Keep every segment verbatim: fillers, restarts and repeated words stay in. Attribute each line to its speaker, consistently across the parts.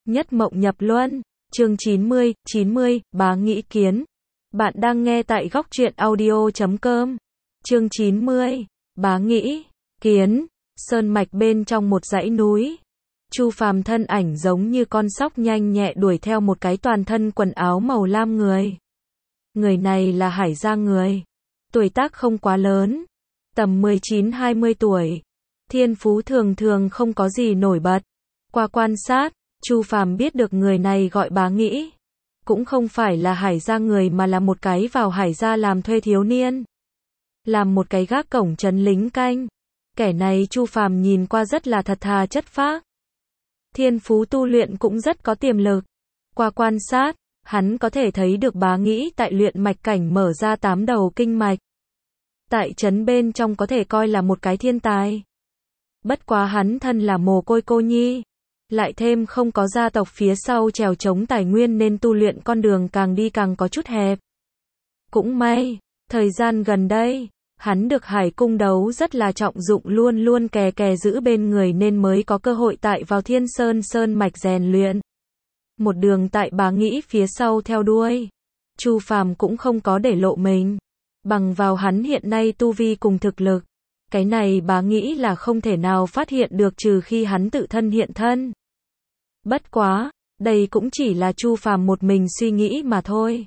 Speaker 1: Nhất mộng nhập luân, chương chín mươi, chín mươi, bá nghĩ kiến. Bạn đang nghe tại góc truyện audio chấm com. Chương chín mươi, bá nghĩ kiến. Sơn mạch bên trong một dãy núi. Chu Phàm thân ảnh giống như con sóc nhanh nhẹ đuổi theo một cái toàn thân quần áo màu lam người. Người này là Hải Gia người. Tuổi tác không quá lớn, tầm mười chín hai mươi tuổi. Thiên phú thường thường không có gì nổi bật. Qua quan sát, Chu Phàm biết được người này gọi bá nghĩ. Cũng không phải là Hải Gia người mà là một cái vào Hải Gia làm thuê thiếu niên. Làm một cái gác cổng trấn lính canh. Kẻ này Chu Phàm nhìn qua rất là thật thà chất phác. Thiên phú tu luyện cũng rất có tiềm lực. Qua quan sát, hắn có thể thấy được bá nghĩ tại luyện mạch cảnh mở ra tám đầu kinh mạch. Tại trấn bên trong có thể coi là một cái thiên tài. Bất quá hắn thân là mồ côi cô nhi. Lại thêm không có gia tộc phía sau trèo chống tài nguyên nên tu luyện con đường càng đi càng có chút hẹp. Cũng may, thời gian gần đây, hắn được Hải Cung Đấu rất là trọng dụng luôn luôn kè kè giữ bên người nên mới có cơ hội tại vào Thiên Sơn Sơn mạch rèn luyện. Một đường tại bá nghĩ phía sau theo đuôi. Chu Phàm cũng không có để lộ mình. Bằng vào hắn hiện nay tu vi cùng thực lực. Cái này bá nghĩ là không thể nào phát hiện được trừ khi hắn tự thân hiện thân. Bất quá, đây cũng chỉ là Chu Phàm một mình suy nghĩ mà thôi.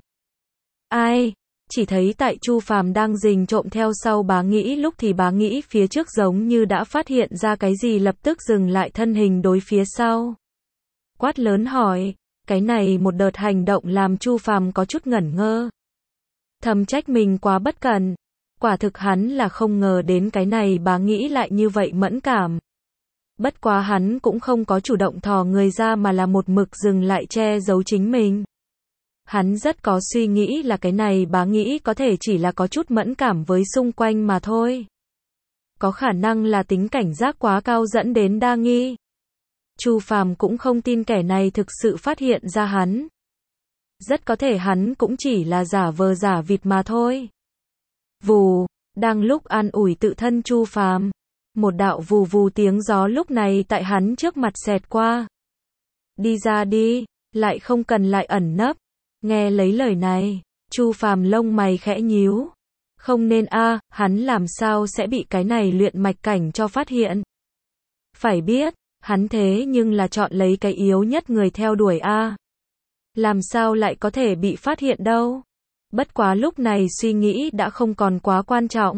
Speaker 1: Ai? Chỉ thấy tại Chu Phàm đang rình trộm theo sau bá nghĩ lúc thì bá nghĩ phía trước giống như đã phát hiện ra cái gì lập tức dừng lại thân hình đối phía sau. Quát lớn hỏi, cái này một đợt hành động làm Chu Phàm có chút ngẩn ngơ. Thầm trách mình quá bất cẩn. Quả thực hắn là không ngờ đến cái này bá nghĩ lại như vậy mẫn cảm. Bất quá hắn cũng không có chủ động thò người ra mà là một mực dừng lại che giấu chính mình. Hắn rất có suy nghĩ là cái này bá nghĩ có thể chỉ là có chút mẫn cảm với xung quanh mà thôi. Có khả năng là tính cảnh giác quá cao dẫn đến đa nghi. Chu Phàm cũng không tin kẻ này thực sự phát hiện ra hắn. Rất có thể hắn cũng chỉ là giả vờ giả vịt mà thôi. Vù, đang lúc an ủi tự thân Chu Phàm, một đạo vù vù tiếng gió lúc này tại hắn trước mặt xẹt qua. Đi ra đi, lại không cần lại ẩn nấp. Nghe lấy lời này, Chu Phàm lông mày khẽ nhíu. Không nên a, à, hắn làm sao sẽ bị cái này luyện mạch cảnh cho phát hiện. Phải biết, hắn thế nhưng là chọn lấy cái yếu nhất người theo đuổi a. À. Làm sao lại có thể bị phát hiện đâu. Bất quá lúc này suy nghĩ đã không còn quá quan trọng.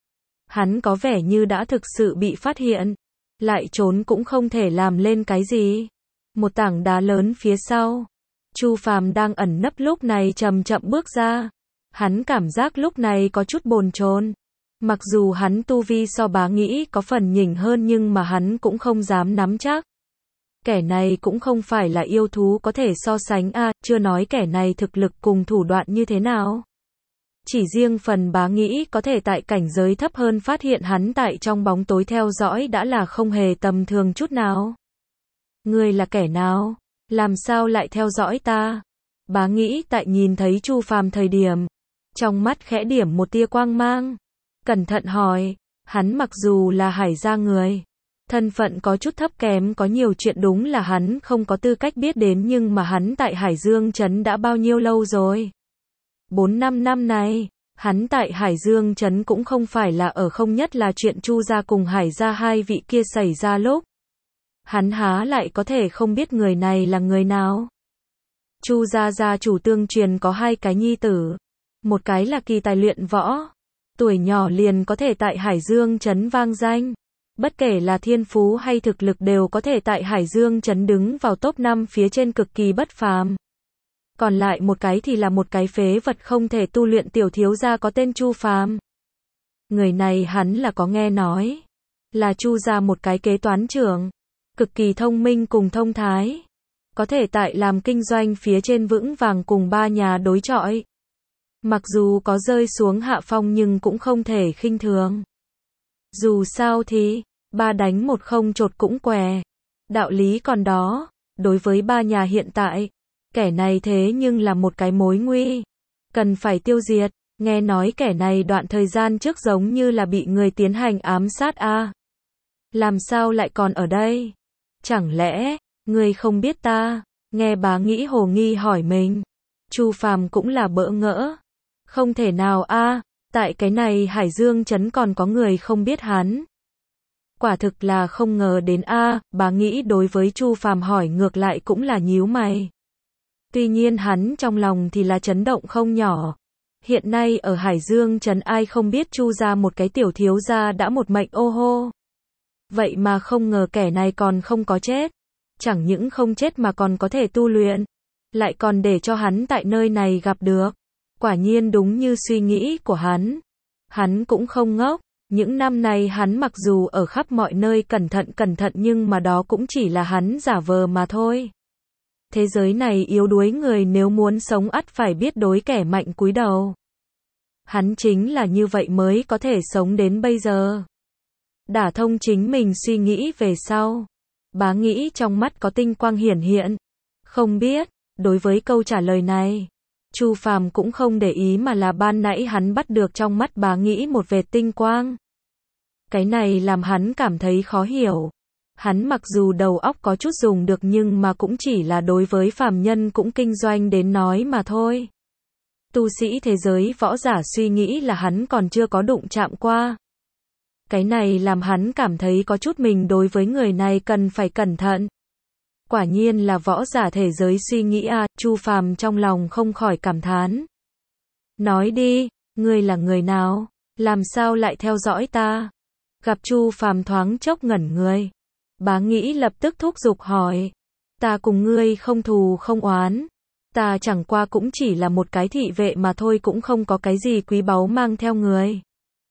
Speaker 1: Hắn có vẻ như đã thực sự bị phát hiện. Lại trốn cũng không thể làm lên cái gì. Một tảng đá lớn phía sau. Chu Phàm đang ẩn nấp lúc này chậm chậm bước ra. Hắn cảm giác lúc này có chút bồn chồn. Mặc dù hắn tu vi so bá nghĩ có phần nhỉnh hơn nhưng mà hắn cũng không dám nắm chắc. Kẻ này cũng không phải là yêu thú có thể so sánh a, à, chưa nói kẻ này thực lực cùng thủ đoạn như thế nào. Chỉ riêng phần bá nghĩ có thể tại cảnh giới thấp hơn phát hiện hắn tại trong bóng tối theo dõi đã là không hề tầm thường chút nào. Ngươi là kẻ nào? Làm sao lại theo dõi ta? Bá nghĩ tại nhìn thấy Chu Phàm thời điểm, trong mắt khẽ điểm một tia quang mang. Cẩn thận hỏi, hắn mặc dù là Hải Gia người, thân phận có chút thấp kém, có nhiều chuyện đúng là hắn không có tư cách biết đến nhưng mà hắn tại Hải Dương Trấn đã bao nhiêu lâu rồi? bốn năm năm này, hắn tại Hải Dương Trấn cũng không phải là ở không, nhất là chuyện Chu gia cùng Hải Gia hai vị kia xảy ra lúc. Hắn há lại có thể không biết người này là người nào. Chu gia gia chủ tương truyền có hai cái nhi tử. Một cái là kỳ tài luyện võ. Tuổi nhỏ liền có thể tại Hải Dương Trấn vang danh. Bất kể là thiên phú hay thực lực đều có thể tại Hải Dương Trấn đứng vào top năm phía trên cực kỳ bất phàm. Còn lại một cái thì là một cái phế vật không thể tu luyện tiểu thiếu gia có tên Chu Phàm. Người này hắn là có nghe nói. Là Chu gia một cái kế toán trưởng. Cực kỳ thông minh cùng thông thái. Có thể tại làm kinh doanh phía trên vững vàng cùng ba nhà đối chọi. Mặc dù có rơi xuống hạ phong nhưng cũng không thể khinh thường. Dù sao thì, ba đánh một không chột cũng què. Đạo lý còn đó, đối với ba nhà hiện tại, kẻ này thế nhưng là một cái mối nguy. Cần phải tiêu diệt, nghe nói kẻ này đoạn thời gian trước giống như là bị người tiến hành ám sát a. À. Làm sao lại còn ở đây? Chẳng lẽ, ngươi không biết ta, Nghe bá nghĩ hồ nghi hỏi mình. Chu Phàm cũng là bỡ ngỡ. Không thể nào a, tại cái này Hải Dương trấn còn có người không biết hắn. Quả thực là không ngờ đến a, bá nghĩ đối với Chu Phàm hỏi ngược lại cũng là nhíu mày. Tuy nhiên hắn trong lòng thì là chấn động không nhỏ. Hiện nay ở Hải Dương trấn ai không biết Chu gia một cái tiểu thiếu gia đã một mệnh ô hô. Vậy mà không ngờ kẻ này còn không có chết. Chẳng những không chết mà còn có thể tu luyện. Lại còn để cho hắn tại nơi này gặp được. Quả nhiên đúng như suy nghĩ của hắn. Hắn cũng không ngốc. Những năm này hắn mặc dù ở khắp mọi nơi cẩn thận cẩn thận nhưng mà đó cũng chỉ là hắn giả vờ mà thôi. Thế giới này yếu đuối người nếu muốn sống ắt phải biết đối kẻ mạnh cúi đầu. Hắn chính là như vậy mới có thể sống đến bây giờ. Đả thông chính mình suy nghĩ về sau. Bá nghĩ trong mắt có tinh quang hiển hiện. Không biết, đối với câu trả lời này, Chu Phàm cũng không để ý mà là ban nãy hắn bắt được trong mắt bá nghĩ một vệt tinh quang. Cái này làm hắn cảm thấy khó hiểu. Hắn mặc dù đầu óc có chút dùng được nhưng mà cũng chỉ là đối với phàm nhân cũng kinh doanh đến nói mà thôi. Tu sĩ thế giới võ giả suy nghĩ là hắn còn chưa có đụng chạm qua. Cái này làm hắn cảm thấy có chút mình đối với người này cần phải cẩn thận. Quả nhiên là võ giả thể giới suy nghĩ à, Chu Phàm trong lòng không khỏi cảm thán. Nói đi, ngươi là người nào? Làm sao lại theo dõi ta? Gặp Chu Phàm thoáng chốc ngẩn người. Bá nghĩ lập tức thúc giục hỏi. Ta cùng ngươi không thù không oán. Ta chẳng qua cũng chỉ là một cái thị vệ mà thôi cũng không có cái gì quý báu mang theo người.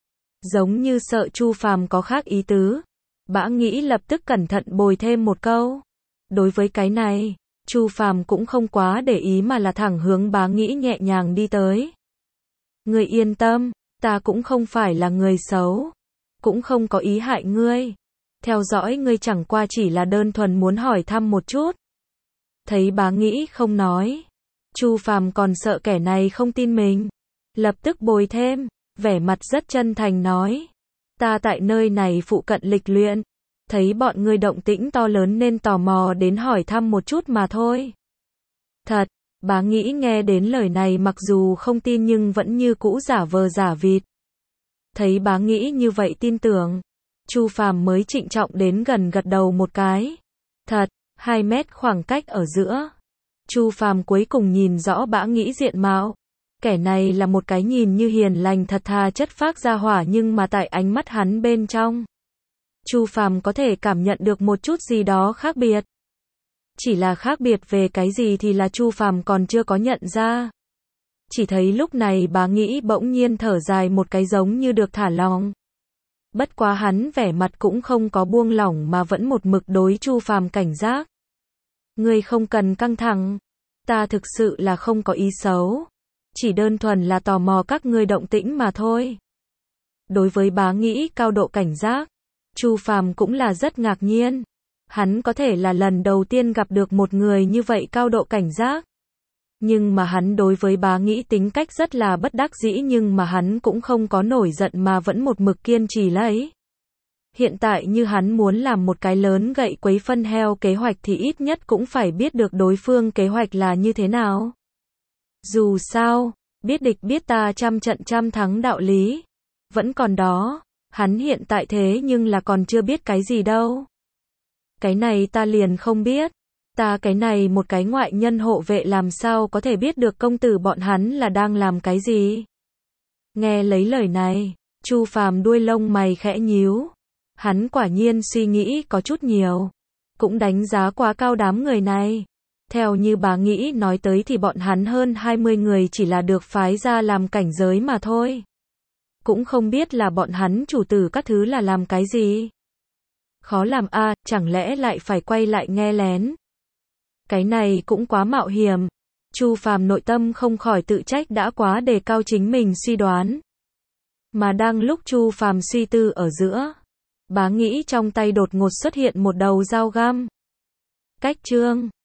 Speaker 1: Giống như sợ Chu Phàm có khác ý tứ. Bã nghĩ lập tức cẩn thận bồi thêm một câu. Đối với cái này, Chu Phàm cũng không quá để ý mà là thẳng hướng bá nghĩ nhẹ nhàng đi tới. Ngươi yên tâm, ta cũng không phải là người xấu. Cũng không có ý hại ngươi. Theo dõi ngươi chẳng qua chỉ là đơn thuần muốn hỏi thăm một chút. Thấy bá nghĩ không nói. Chu Phàm còn sợ kẻ này không tin mình. Lập tức bồi thêm, vẻ mặt rất chân thành nói. Ta tại nơi này phụ cận lịch luyện. Thấy bọn ngươi động tĩnh to lớn nên tò mò đến hỏi thăm một chút mà thôi. Thật, bá nghĩ nghe đến lời này mặc dù không tin nhưng vẫn như cũ giả vờ giả vịt. Thấy bá nghĩ như vậy tin tưởng. Chu Phàm mới trịnh trọng đến gần gật đầu một cái. Thật, hai mét khoảng cách ở giữa. Chu Phàm cuối cùng nhìn rõ bã nghĩ diện mạo. Kẻ này là một cái nhìn như hiền lành thật thà chất phác ra hỏa nhưng mà tại ánh mắt hắn bên trong. Chu Phàm có thể cảm nhận được một chút gì đó khác biệt. Chỉ là khác biệt về cái gì thì là Chu Phàm còn chưa có nhận ra. Chỉ thấy lúc này bá nghĩ bỗng nhiên thở dài một cái giống như được thả lỏng. Bất quá hắn vẻ mặt cũng không có buông lỏng mà vẫn một mực đối Chu Phàm cảnh giác. Ngươi không cần căng thẳng. Ta thực sự là không có ý xấu. Chỉ đơn thuần là tò mò các ngươi động tĩnh mà thôi. Đối với bá nghĩ cao độ cảnh giác, Chu Phàm cũng là rất ngạc nhiên. Hắn có thể là lần đầu tiên gặp được một người như vậy cao độ cảnh giác. Nhưng mà hắn đối với bá nghĩ tính cách rất là bất đắc dĩ nhưng mà hắn cũng không có nổi giận mà vẫn một mực kiên trì lấy. Hiện tại như hắn muốn làm một cái lớn gậy quấy phân heo kế hoạch thì ít nhất cũng phải biết được đối phương kế hoạch là như thế nào. Dù sao, biết địch biết ta trăm trận trăm thắng đạo lý. Vẫn còn đó, hắn hiện tại thế nhưng là còn chưa biết cái gì đâu. Cái này ta liền không biết. Ta cái này một cái ngoại nhân hộ vệ làm sao có thể biết được công tử bọn hắn là đang làm cái gì. Nghe lấy lời này, Chu Phàm đuôi lông mày khẽ nhíu. Hắn quả nhiên suy nghĩ có chút nhiều. Cũng đánh giá quá cao đám người này. Theo như bà nghĩ nói tới thì bọn hắn hơn hai mươi người chỉ là được phái ra làm cảnh giới mà thôi. Cũng không biết là bọn hắn chủ tử các thứ là làm cái gì. Khó làm a, à, chẳng lẽ lại phải quay lại nghe lén. Cái này cũng quá mạo hiểm. Chu Phàm nội tâm không khỏi tự trách đã quá đề cao chính mình suy đoán. Mà đang lúc Chu Phàm suy tư ở giữa, bá nghĩ trong tay đột ngột xuất hiện một đầu dao găm. Cách chương